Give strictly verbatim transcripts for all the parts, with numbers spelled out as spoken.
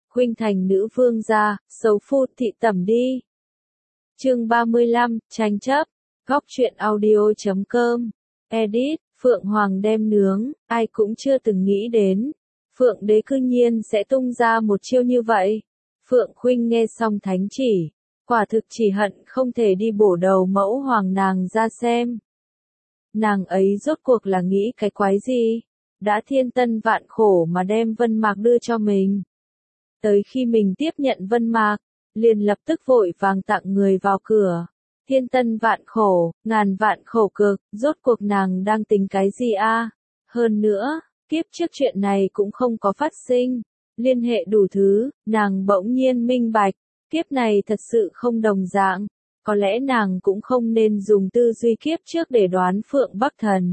Khuynh thành nữ vương gia, xấu phu thị tẩm đi. Chương ba mươi lăm, tranh chấp. Góc truyện audio chấm com. Edit, Phượng Hoàng đem nướng, ai cũng chưa từng nghĩ đến. Phượng đế cư nhiên sẽ tung ra một chiêu như vậy. Phượng Khuynh nghe xong thánh chỉ, quả thực chỉ hận không thể đi bổ đầu mẫu hoàng nàng ra xem. Nàng ấy rốt cuộc là nghĩ cái quái gì? Đã thiên tân vạn khổ mà đem Vân Mạc đưa cho mình. Tới khi mình tiếp nhận Vân Mạc, liền lập tức vội vàng tặng người vào cửa. Thiên tân vạn khổ, ngàn vạn khổ cực, rốt cuộc nàng đang tính cái gì a? Hơn nữa, kiếp trước chuyện này cũng không có phát sinh. Liên hệ đủ thứ, nàng bỗng nhiên minh bạch, kiếp này thật sự không đồng dạng. Có lẽ nàng cũng không nên dùng tư duy kiếp trước để đoán Phượng Bắc Thần.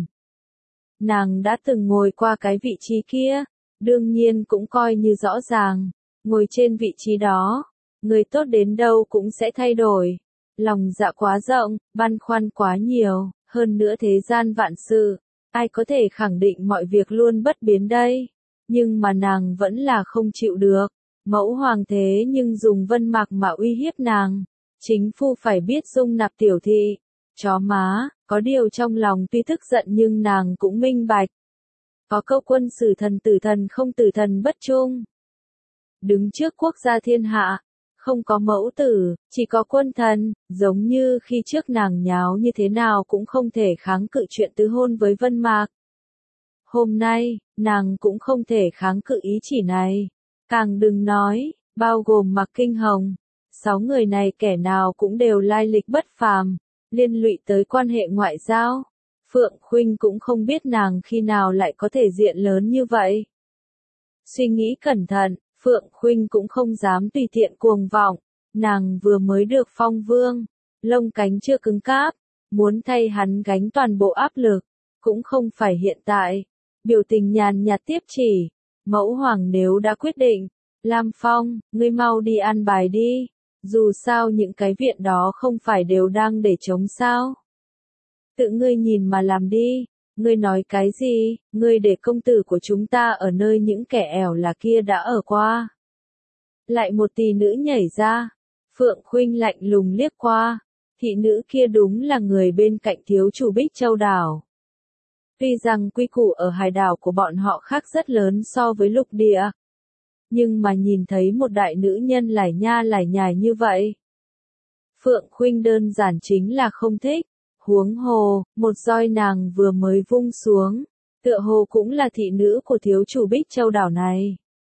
Nàng đã từng ngồi qua cái vị trí kia, đương nhiên cũng coi như rõ ràng. Ngồi trên vị trí đó, người tốt đến đâu cũng sẽ thay đổi. Lòng dạ quá rộng, băn khoăn quá nhiều, hơn nữa thế gian vạn sự, ai có thể khẳng định mọi việc luôn bất biến đây. Nhưng mà nàng vẫn là không chịu được. Mẫu hoàng thế nhưng dùng Vân Mạc mà uy hiếp nàng. Chính phu phải biết dung nạp tiểu thị. Chó má, có điều trong lòng tuy tức giận nhưng nàng cũng minh bạch. Có câu quân sử thần tử thần không tử thần bất trung. Đứng trước quốc gia thiên hạ, không có mẫu tử, chỉ có quân thần, giống như khi trước nàng nháo như thế nào cũng không thể kháng cự chuyện tứ hôn với Vân Mạc. Hôm nay, nàng cũng không thể kháng cự ý chỉ này. Càng đừng nói, bao gồm Mạc Kinh Hồng. Sáu người này kẻ nào cũng đều lai lịch bất phàm, liên lụy tới quan hệ ngoại giao. Phượng Khuynh cũng không biết nàng khi nào lại có thể diện lớn như vậy. Suy nghĩ cẩn thận, Phượng Khuynh cũng không dám tùy tiện cuồng vọng. Nàng vừa mới được phong vương, lông cánh chưa cứng cáp, muốn thay hắn gánh toàn bộ áp lực, cũng không phải hiện tại. Biểu tình nhàn nhạt tiếp chỉ, mẫu hoàng nếu đã quyết định, Lam Phong, ngươi mau đi an bài đi. Dù sao những cái viện đó không phải đều đang để trống sao. Tự ngươi nhìn mà làm đi, ngươi nói cái gì, ngươi để công tử của chúng ta ở nơi những kẻ ẻo là kia đã ở qua. Lại một tỷ nữ nhảy ra, Phượng Khuynh lạnh lùng liếc qua, thị nữ kia đúng là người bên cạnh thiếu chủ Bích Châu đảo. Tuy rằng quy củ ở hải đảo của bọn họ khác rất lớn so với lục địa. Nhưng mà nhìn thấy một đại nữ nhân lải nha lải nhải như vậy. Phượng Khuynh đơn giản chính là không thích. Huống hồ, một roi nàng vừa mới vung xuống, tựa hồ cũng là thị nữ của thiếu chủ Bích Châu đảo này.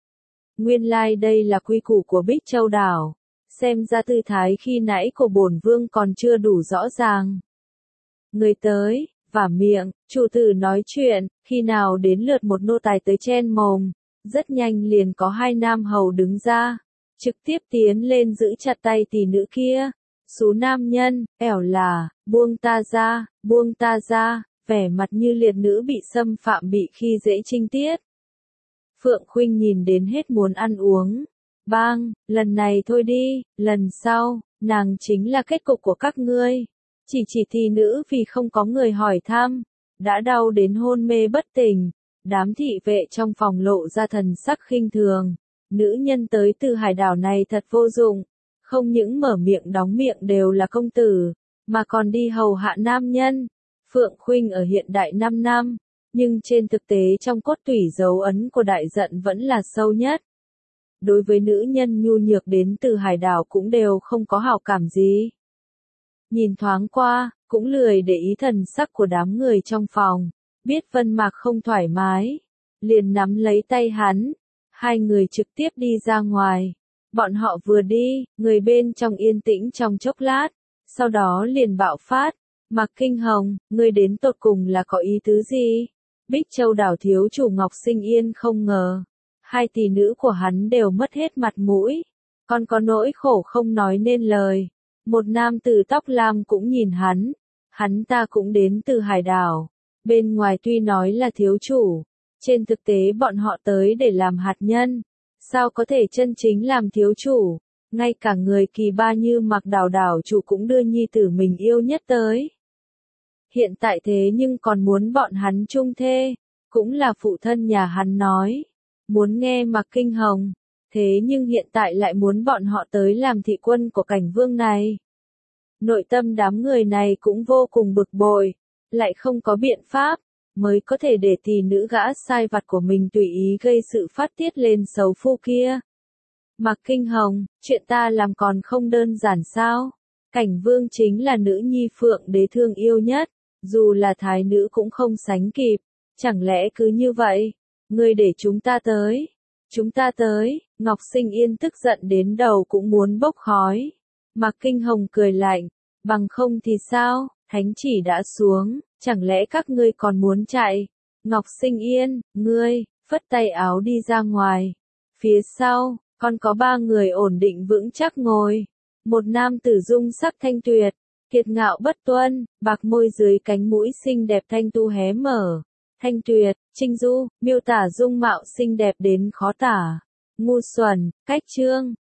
Nguyên lai like đây là quy củ của Bích Châu đảo. Xem ra tư thái khi nãy của bổn vương còn chưa đủ rõ ràng. Người tới, vả miệng, chủ tử nói chuyện, khi nào đến lượt một nô tài tới chen mồm. Rất nhanh liền có hai nam hầu đứng ra, trực tiếp tiến lên giữ chặt tay tỷ nữ kia. Số nam nhân, ẻo là, buông ta ra, buông ta ra, vẻ mặt như liệt nữ bị xâm phạm bị khi dễ trinh tiết. Phượng Khuynh nhìn đến hết muốn ăn uống. Bang, lần này thôi đi, lần sau, nàng chính là kết cục của các ngươi. Chỉ chỉ thị nữ vì không có người hỏi thăm, đã đau đến hôn mê bất tỉnh. Đám thị vệ trong phòng lộ ra thần sắc khinh thường. Nữ nhân tới từ hải đảo này thật vô dụng. Không những mở miệng đóng miệng đều là công tử, mà còn đi hầu hạ nam nhân. Phượng Khuynh ở hiện đại năm năm, nhưng trên thực tế trong cốt tủy dấu ấn của đại giận vẫn là sâu nhất. Đối với nữ nhân nhu nhược đến từ hải đảo cũng đều không có hảo cảm gì. Nhìn thoáng qua, cũng lười để ý thần sắc của đám người trong phòng. Biết Vân Mạc không thoải mái, liền nắm lấy tay hắn, hai người trực tiếp đi ra ngoài. Bọn họ vừa đi, người bên trong yên tĩnh trong chốc lát, sau đó liền bạo phát. Mạc Kinh Hồng, ngươi đến tột cùng là có ý tứ gì? Bích Châu đảo thiếu chủ Ngọc Sinh Yên không ngờ, hai tỷ nữ của hắn đều mất hết mặt mũi, còn có nỗi khổ không nói nên lời. Một nam tử tóc lam cũng nhìn hắn, hắn ta cũng đến từ hải đảo. Bên ngoài tuy nói là thiếu chủ, trên thực tế bọn họ tới để làm hạt nhân, sao có thể chân chính làm thiếu chủ, ngay cả người kỳ ba như Mạc đảo đảo chủ cũng đưa nhi tử mình yêu nhất tới. Hiện tại thế nhưng còn muốn bọn hắn chung thê, cũng là phụ thân nhà hắn nói, muốn nghe Mạc Kinh Hồng, Thế nhưng hiện tại lại muốn bọn họ tới làm thị quân của cảnh vương này. Nội tâm đám người này cũng vô cùng bực bội, lại không có biện pháp, mới có thể để tỷ nữ gã sai vặt của mình tùy ý gây sự phát tiết lên xấu phu kia. Mạc Kinh Hồng, chuyện ta làm còn không đơn giản sao? Cảnh vương chính là nữ nhi phượng đế thương yêu nhất, dù là thái nữ cũng không sánh kịp, chẳng lẽ cứ như vậy, ngươi để chúng ta tới, chúng ta tới, Ngọc Sinh Yên tức giận đến đầu cũng muốn bốc khói. Mạc Kinh Hồng cười lạnh, bằng không thì sao, thánh chỉ đã xuống, chẳng lẽ các ngươi còn muốn chạy? Ngọc Sinh Yên, ngươi, phất tay áo đi ra ngoài. Phía sau, còn có ba người ổn định vững chắc ngồi. Một nam tử dung sắc thanh tuyệt, kiệt ngạo bất tuân, bạc môi dưới cánh mũi xinh đẹp thanh tu hé mở. Thanh tuyệt, trinh du, miêu tả dung mạo xinh đẹp đến khó tả. Ngu xuẩn, cách trương,